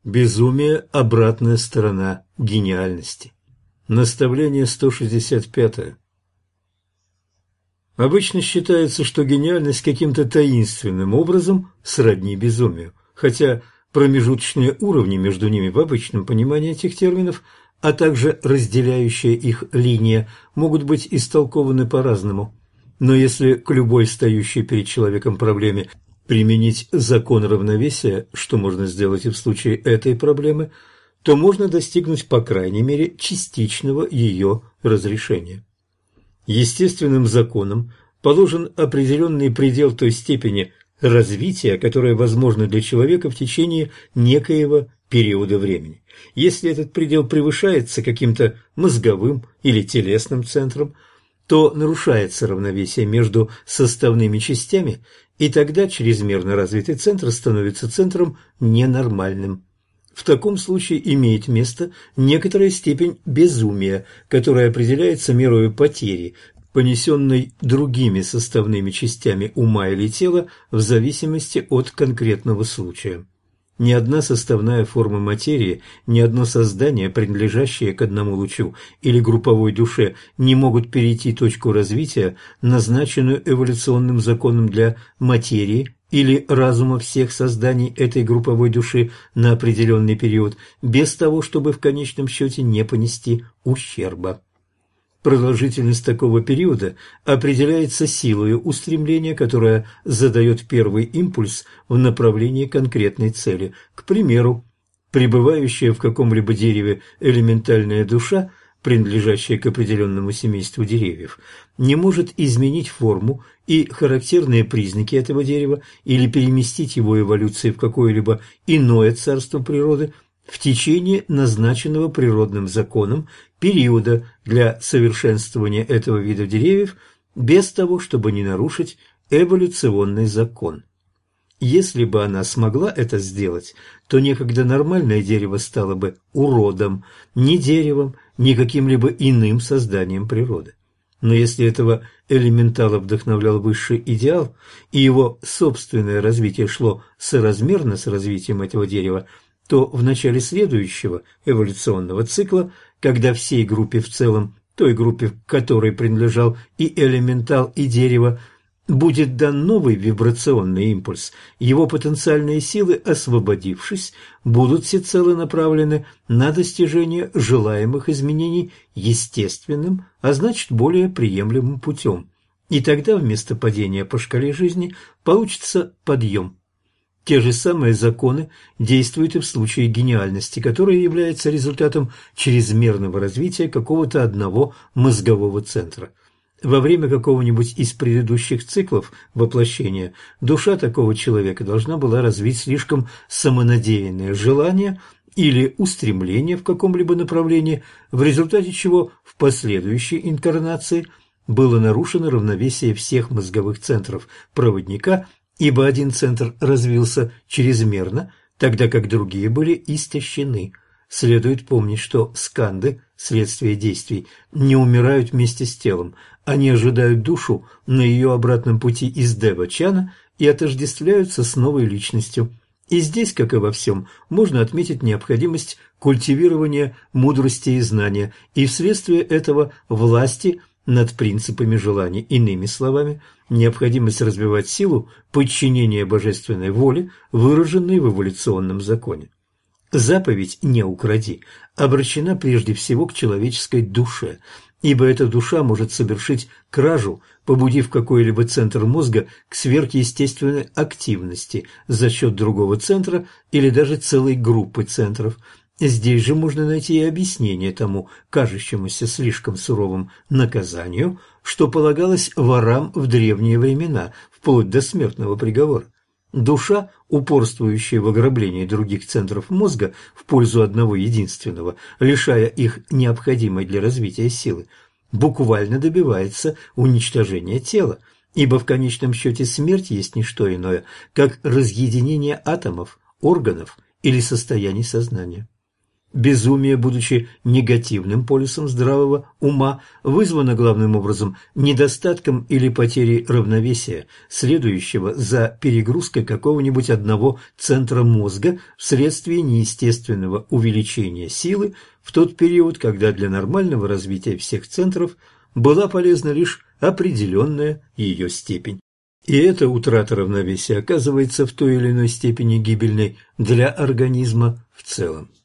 Безумие – обратная сторона гениальности. Наставление 165. Обычно считается, что гениальность каким-то таинственным образом сродни безумию, хотя промежуточные уровни между ними в обычном понимании этих терминов, а также разделяющая их линия, могут быть истолкованы по-разному. Но если к любой стоящей перед человеком проблеме применить закон равновесия, что можно сделать и в случае этой проблемы, то можно достигнуть, по крайней мере, частичного ее разрешения. Естественным законом положен определенный предел той степени развития, которая возможна для человека в течение некоего периода времени. Если этот предел превышается каким-то мозговым или телесным центром, то нарушается равновесие между составными частями, и тогда чрезмерно развитый центр становится центром ненормальным. В таком случае имеет место некоторая степень безумия, которая определяется мерой потери, понесенной другими составными частями ума или тела в зависимости от конкретного случая. Ни одна составная форма материи, ни одно создание, принадлежащее к одному лучу или групповой душе, не могут перейти точку развития, назначенную эволюционным законом для материи или разума всех созданий этой групповой души на определенный период, без того, чтобы в конечном счете не понести ущерба. Продолжительность такого периода определяется силой устремления, которая задает первый импульс в направлении конкретной цели. К примеру, пребывающая в каком-либо дереве элементальная душа, принадлежащая к определенному семейству деревьев, не может изменить форму и характерные признаки этого дерева или переместить его эволюции в какое-либо иное царство природы в течение назначенного природным законом периода для совершенствования этого вида деревьев без того, чтобы не нарушить эволюционный закон. Если бы она смогла это сделать, то некогда нормальное дерево стало бы уродом, не деревом, не каким-либо иным созданием природы. Но если этого элементала вдохновлял высший идеал, и его собственное развитие шло соразмерно с развитием этого дерева, то в начале следующего эволюционного цикла, когда всей группе в целом, той группе, к которой принадлежал и элементал, и дерево, будет дан новый вибрационный импульс, его потенциальные силы, освободившись, будут всецело направлены на достижение желаемых изменений естественным, а значит более приемлемым путем. И тогда вместо падения по шкале жизни получится подъем. Те же самые законы действуют и в случае гениальности, которая является результатом чрезмерного развития какого-то одного мозгового центра. Во время какого-нибудь из предыдущих циклов воплощения душа такого человека должна была развить слишком самонадеянное желание или устремление в каком-либо направлении, в результате чего в последующей инкарнации было нарушено равновесие всех мозговых центров проводника, ибо один центр развился чрезмерно, тогда как другие были истощены. Следует помнить, что сканды, следствие действий, не умирают вместе с телом, они ожидают душу на ее обратном пути из Дева-чана и отождествляются с новой личностью. И здесь, как и во всем, можно отметить необходимость культивирования мудрости и знания, и вследствие этого власти над принципами желаний. Иными словами, необходимость развивать силу подчинения божественной воле, выраженной в эволюционном законе. Заповедь «не укради» обращена прежде всего к человеческой душе, ибо эта душа может совершить кражу, побудив какой-либо центр мозга к сверхъестественной активности за счет другого центра или даже целой группы центров. Здесь же можно найти и объяснение тому кажущемуся слишком суровым наказанию, что полагалось ворам в древние времена, вплоть до смертного приговора. Душа, упорствующая в ограблении других центров мозга в пользу одного единственного, лишая их необходимой для развития силы, буквально добивается уничтожения тела, ибо в конечном счете смерть есть не что иное, как разъединение атомов, органов или состояний сознания. Безумие, будучи негативным полюсом здравого ума, вызвано главным образом недостатком или потерей равновесия, следующего за перегрузкой какого-нибудь одного центра мозга вследствие неестественного увеличения силы в тот период, когда для нормального развития всех центров была полезна лишь определенная ее степень. И эта утрата равновесия оказывается в той или иной степени гибельной для организма в целом.